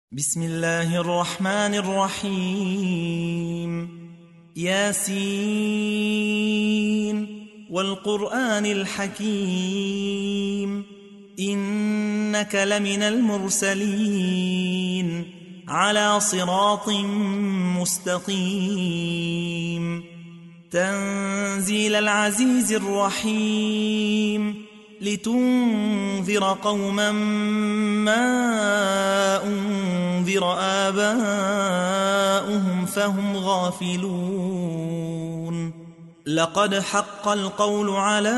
بسم الله الرحمن الرحيم. ياسين والقرآن الحكيم إنك لمن المرسلين على صراط مستقيم تنزيل العزيز الرحيم لتنذر قوما ما أنذر آباؤهم فهم غافلون لقد حق القول على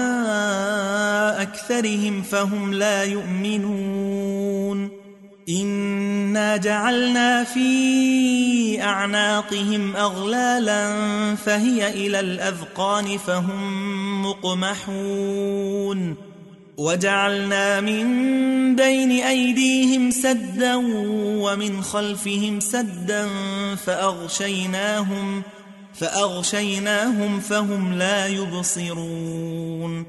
أكثرهم فهم لا يؤمنون إنا جعلنا في أعناقهم أغلالا فهي إلى الأذقان فهم مقمحون وجعلنا من بين أيديهم سدا ومن خلفهم سدا فأغشيناهم فهم لا يبصرون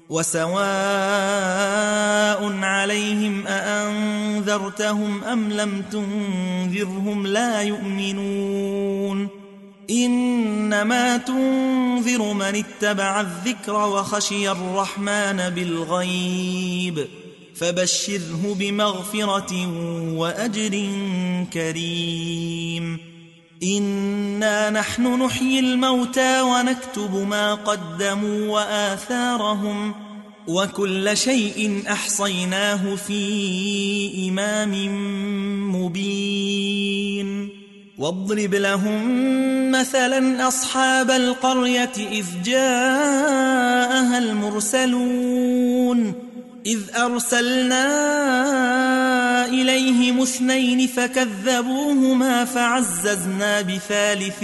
وسواء عليهم أأنذرتهم أم لم تنذرهم لا يؤمنون إنما تنذر من اتبع الذكر وخشي الرحمن بالغيب فبشره بمغفرة وأجر كريم إنا نحن نحيي الموتى ونكتب ما قدموا وآثارهم وكل شيء أحصيناه في إمام مبين واضرب لهم مثلا أصحاب القرية إذ جاءها المرسلون إذ أرسلنا إليهم 2 فكذبوهما فعززنا بثالث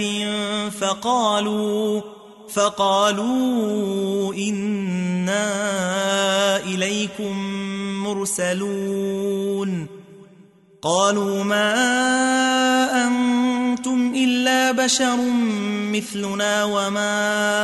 فقالوا إنا إليكم مرسلون قالوا ما أنتم إلا بشر مثلنا وما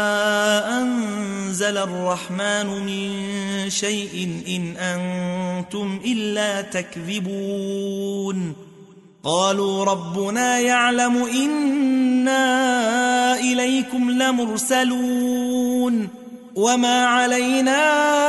أنزل الرحمن من شيء إن أنتم إلا تكذبون قالوا ربنا يعلم إنا إليكم لمرسلون وما علينا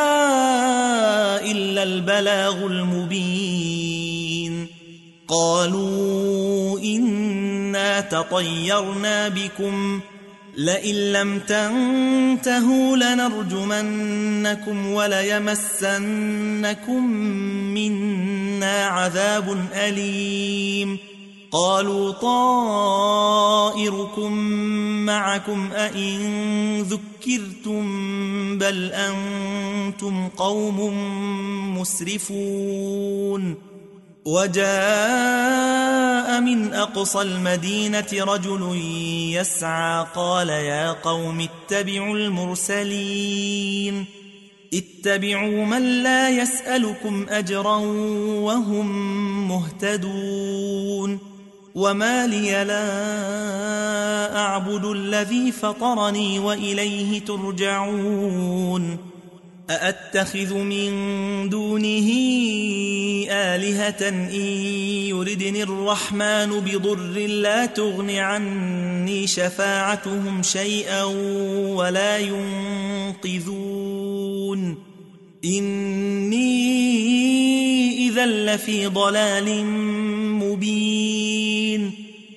إلا البلاغ المبين قالوا إنا تطيرنا بكم لئن لم تنتهوا لنرجمنكم وليمسنكم منا عذاب أليم قالوا طائركم معكم أئن ذكرتم بل أنتم قوم مسرفون وجاء من أقصى المدينة رجل يسعى قال يا قوم اتبعوا المرسلين اتبعوا من لا يسألكم أجرا وهم مهتدون وما لي لا أعبد الذي فطرني وإليه ترجعون أأتخذ من دونه آلهة إن يردني الرحمن بضر لا تغن عني شفاعتهم شيئا ولا ينقذون إني إذا لفي ضلال مبين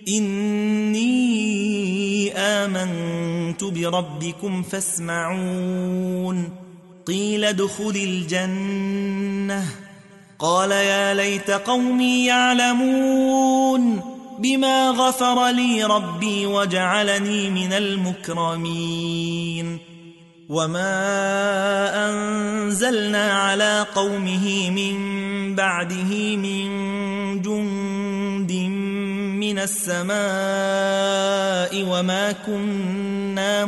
إني آمنت بربكم فاسمعون قيل ادخل الجنة قال يا ليت قومي يعلمون بما غفر لي ربي وجعلني من المكرمين وما أنزلنا على قومه من بعده من جند من السماء وما كنا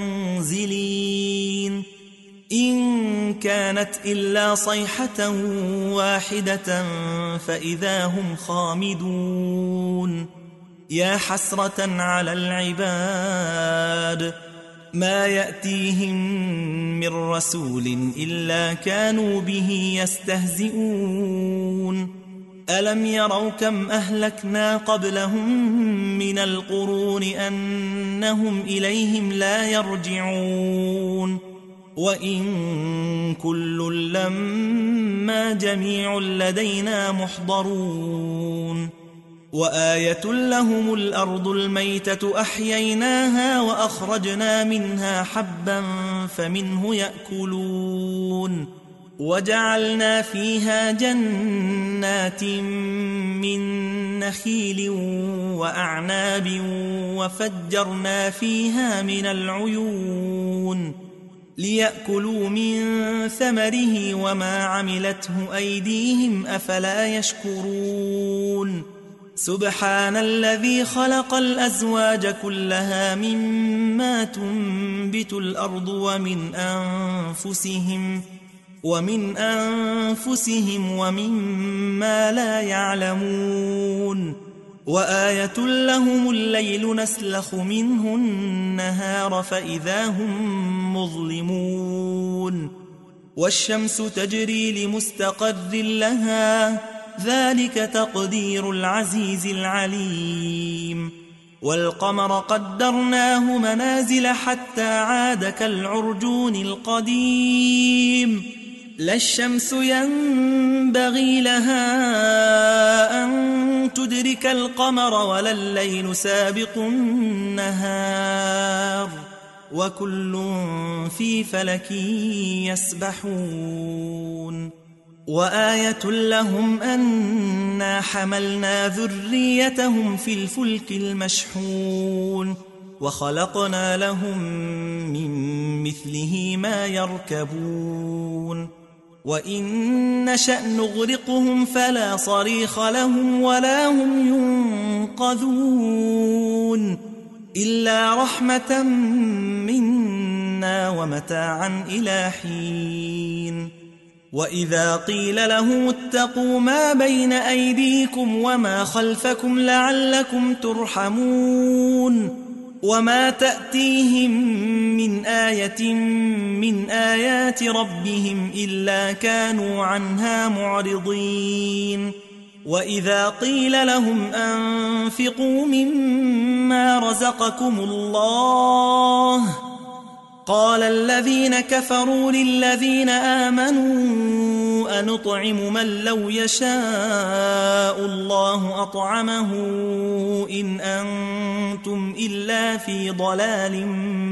منزلين إن كانت إلا صيحة واحدة فإذا هم خامدون يا حسرة على العباد ما يأتيهم من رسول إلا كانوا به يستهزئون ألم يروا كم أهلكنا قبلهم من القرون أنهم إليهم لا يرجعون وإن كل لما جميع لدينا محضرون وآية لهم الأرض الميتة أحييناها وأخرجنا منها حبا فمنه يأكلون وجعلنا فيها جنات من نخيل وأعناب وفجرنا فيها من العيون ليأكلوا من ثمره وما عملته أيديهم أفلا يشكرون سبحان الذي خلق الأزواج كلها مما تنبت الأرض ومن أنفسهم ومما لا يعلمون وآية لهم الليل نسلخ منه النهار فإذا هم مظلمون والشمس تجري لمستقر لها ذلك تقدير العزيز العليم والقمر قدرناه منازل حتى عاد كالعرجون القديم لا الشمس ينبغي لها أن تدرك القمر ولا الليل سابق النهار وكل في فلك يسبحون وآية لهم أنا حملنا ذريتهم في الفلك المشحون وخلقنا لهم من مثله ما يركبون وإن نشأ نغرقهم فلا صريخ لهم ولا هم ينقذون إلا رحمة منا ومتاعا إلى حين وإذا قيل لهم اتقوا ما بين أيديكم وما خلفكم لعلكم ترحمون وما تأتيهم من آية من آيات ربهم إلا كانوا عنها معرضين وإذا قيل لهم أنفقوا مما رزقكم الله قال الذين كفروا للذين آمنوا أنطعم من لو يشاء الله أطعمه إن أنتم إلا في ضلال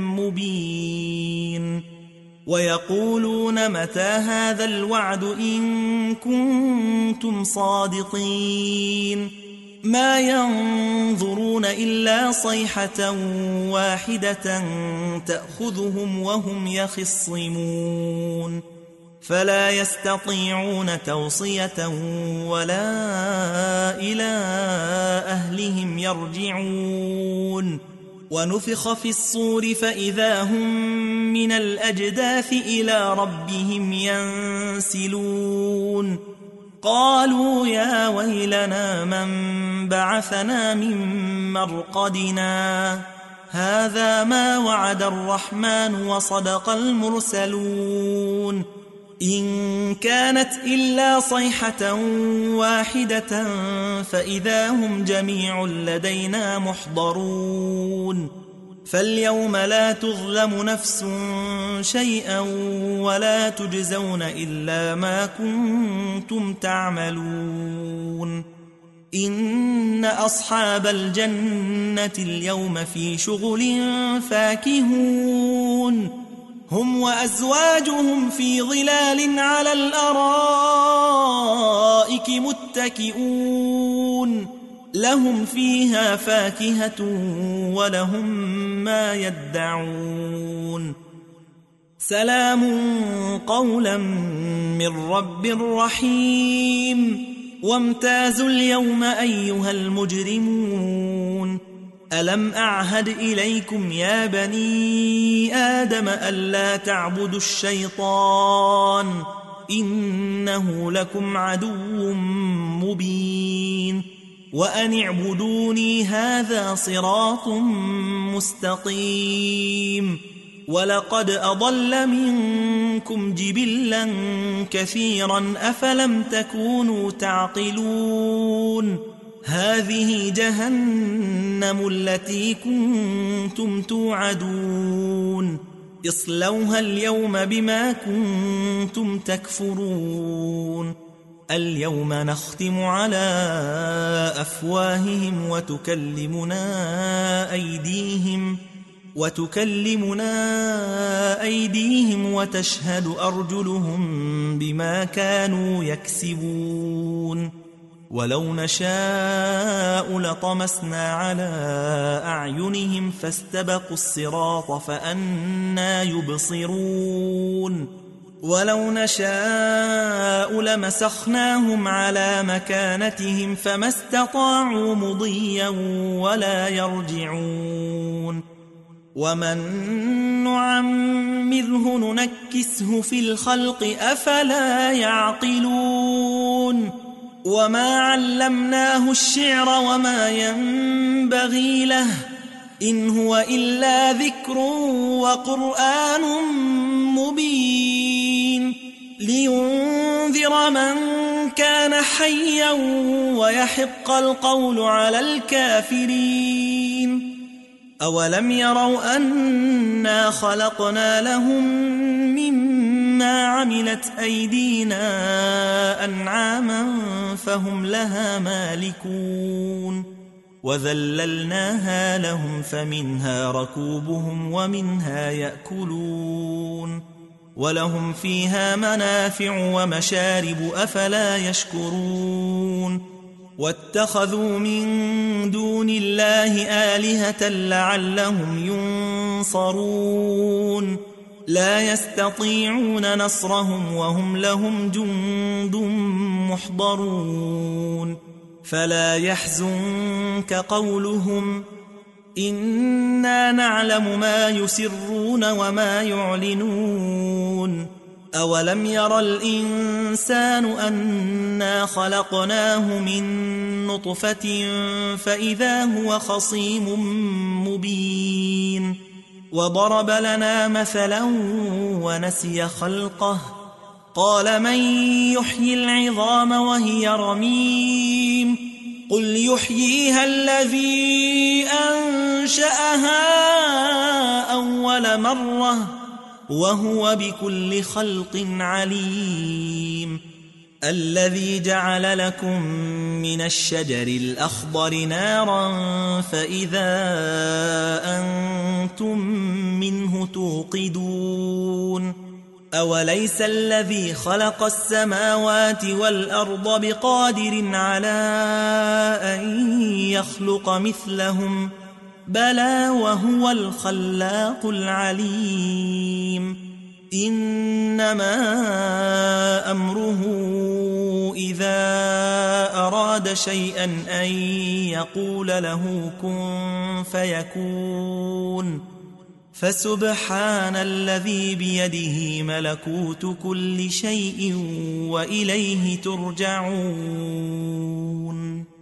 مبين ويقولون متى هذا الوعد إن كنتم صادقين ما ينظرون إلا صيحة واحدة تأخذهم وهم يخصمون فلا يستطيعون توصية ولا إلى أهلهم يرجعون ونفخ في الصور فإذا هم من الأجداث إلى ربهم ينسلون قالوا يا ويلنا من بعثنا من مرقدنا هذا ما وعد الرحمن وصدق المرسلون إن كانت إلا صيحة واحدة فإذا هم جميع لدينا محضرون فاليوم لا تظلم نفس شيئا ولا تجزون إلا ما كنتم تعملون إن أصحاب الجنة اليوم في شغل فاكهون هم وأزواجهم في ظلال على الأرائك متكئون لهم فيها فاكهة ولهم ما يدعون سلام قولا من رب رحيم وامتازوا اليوم أيها المجرمون ألم أعهد إليكم يا بني آدم ألا تعبدوا الشيطان إنه لكم عدو مبين وأن اعبدوني هذا صراط مستقيم ولقد أضل منكم جبلا كثيرا أفلم تكونوا تعقلون هذه جهنم التي كنتم توعدون اصلوها اليوم بما كنتم تكفرون اليوم نختم على أفواههم وتكلمنا أيديهم وتشهد أرجلهم بما كانوا يكسبون ولو نشاء لطمسنا على أعينهم فاستبقوا الصراط فأنى يبصرون ولو نشاء لمسخناهم على مكانتهم فما استطاعوا مضيا ولا يرجعون ومن نعمره ننكسه في الخلق أفلا يعقلون وما علمناه الشعر وما ينبغي له إن هو إلا ذكر وقرآن مبين لينذر من كان حيا ويحق القول على الكافرين أولم يروا أنا خلقنا لهم مما عملت أيدينا أنعاما فهم لها مالكون وذللناها لهم فمنها ركوبهم ومنها يأكلون ولهم فيها منافع ومشارب أفلا يشكرون واتخذوا من دون الله آلهة لعلهم ينصرون لا يستطيعون نصرهم وهم لهم جند محضرون فلا يحزنك قولهم إنا نعلم ما يسرون وما يعلنون أولم ير الإنسان أنا خلقناه من نطفة فإذا هو خصيم مبين وضرب لنا مثلا ونسي خلقه قال من يحيي العظام وهي رميم قل يحييها الذي أنشأها أول مرة وهو بكل خلق عليم الذي جعل لكم من الشجر الأخضر نارا فإذا أنتم منه توقدون أوليس الذي خلق السماوات والأرض بقادر على أن يخلق مثلهم بلى وهو الخلاق العليم إنما أمره إذا أراد شيئا أن يقول له كن فيكون فسبحان الذي بيده ملكوت كل شيء وإليه ترجعون